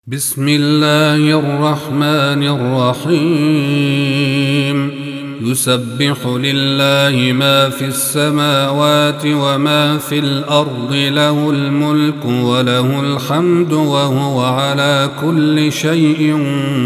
بسم الله الرحمن الرحيم. يسبح لله ما في السماوات وما في الأرض، له الملك وله الحمد وهو على كل شيء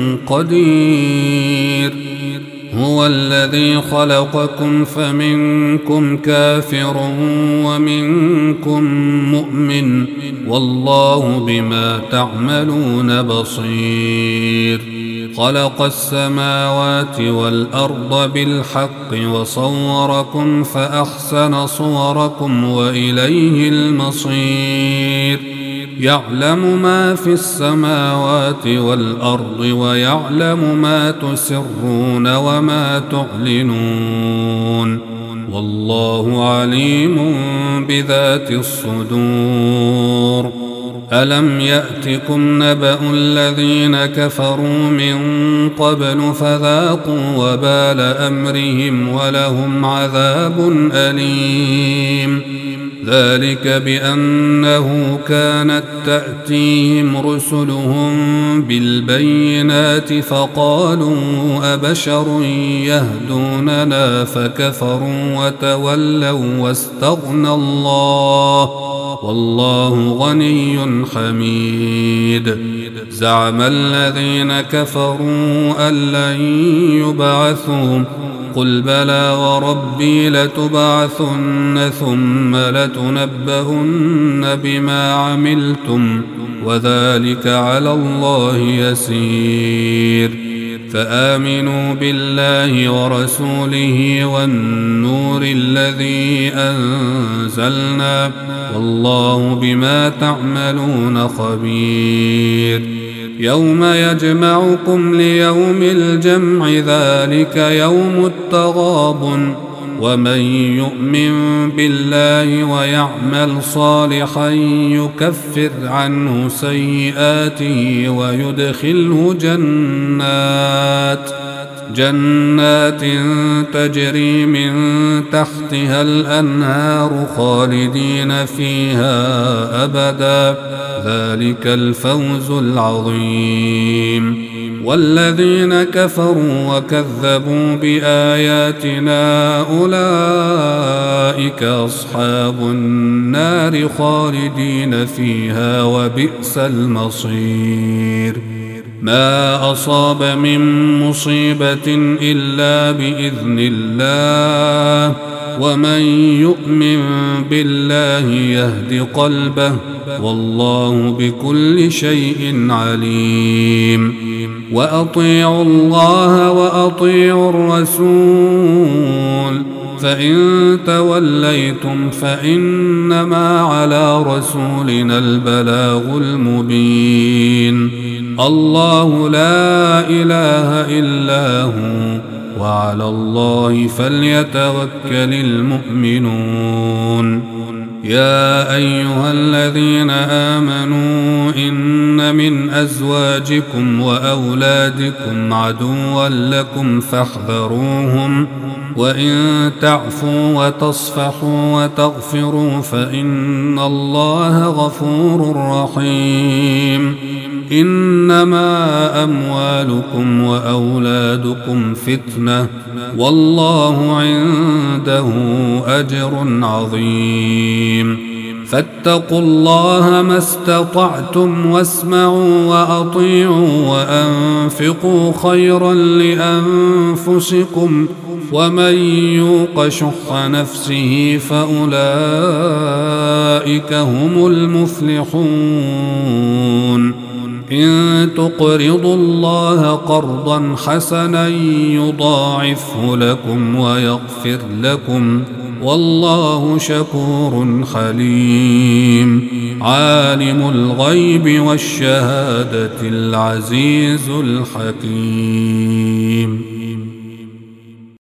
قدير. هو الذي خلقكم فمنكم كافر ومنكم مؤمن، والله بما تعملون بصير. خلق السماوات والأرض بالحق وصوركم فأحسن صوركم وإليه المصير. يعلم ما في السماوات والأرض ويعلم ما تسرون وما تعلنون، والله عليم بذات الصدور. ألم يأتكم نبأ الذين كفروا من قبل فذاقوا وبال أمرهم ولهم عذاب أليم. ذلك بأنه كانت تأتيهم رسلهم بالبينات فقالوا أبشر يهدوننا فكفروا وتولوا واستغنى الله، والله غني حميد. زعم الذين كفروا أن لن يبعثوا، قل بلى وربي لتبعثن ثم لتنبؤن بما عملتم وذلك على الله يسير. فآمنوا بالله ورسوله والنور الذي أنزلنا، والله بما تعملون خبير. يوم يجمعكم ليوم الجمع، ذلك يوم التغابن. ومن يؤمن بالله ويعمل صالحا يكفر عنه سيئاته ويدخله جنات تجري من تحتها الأنهار خالدين فيها أبدا، ذلك الفوز العظيم. والذين كفروا وكذبوا بآياتنا أولئك أصحاب النار خالدين فيها وبئس المصير. ما أصاب من مصيبة إلا بإذن الله، ومن يؤمن بالله يهد قلبه، والله بكل شيء عليم. وأطيعوا الله وأطيعوا الرسول، فإن توليتم فإنما على رسولنا البلاغ المبين. الله لا إله إلا هو، وعلى الله فليتوكل المؤمنون. يا أيها الذين آمنوا إن من أزواجكم وأولادكم عدوا لكم فاحذروهم، وإن تعفوا وتصفحوا وتغفروا فإن الله غفور رحيم. إنما أموالكم وأولادكم فتنة، والله عنده أجر عظيم. فاتقوا الله ما استطعتم واسمعوا وأطيعوا وأنفقوا خيرا لأنفسكم، ومن يوق شح نفسه فأولئك هم المفلحون. إن تقرضوا الله قرضا حسنا يضاعفه لكم ويغفر لكم، والله شكور حليم. عالم الغيب والشهادة العزيز الحكيم.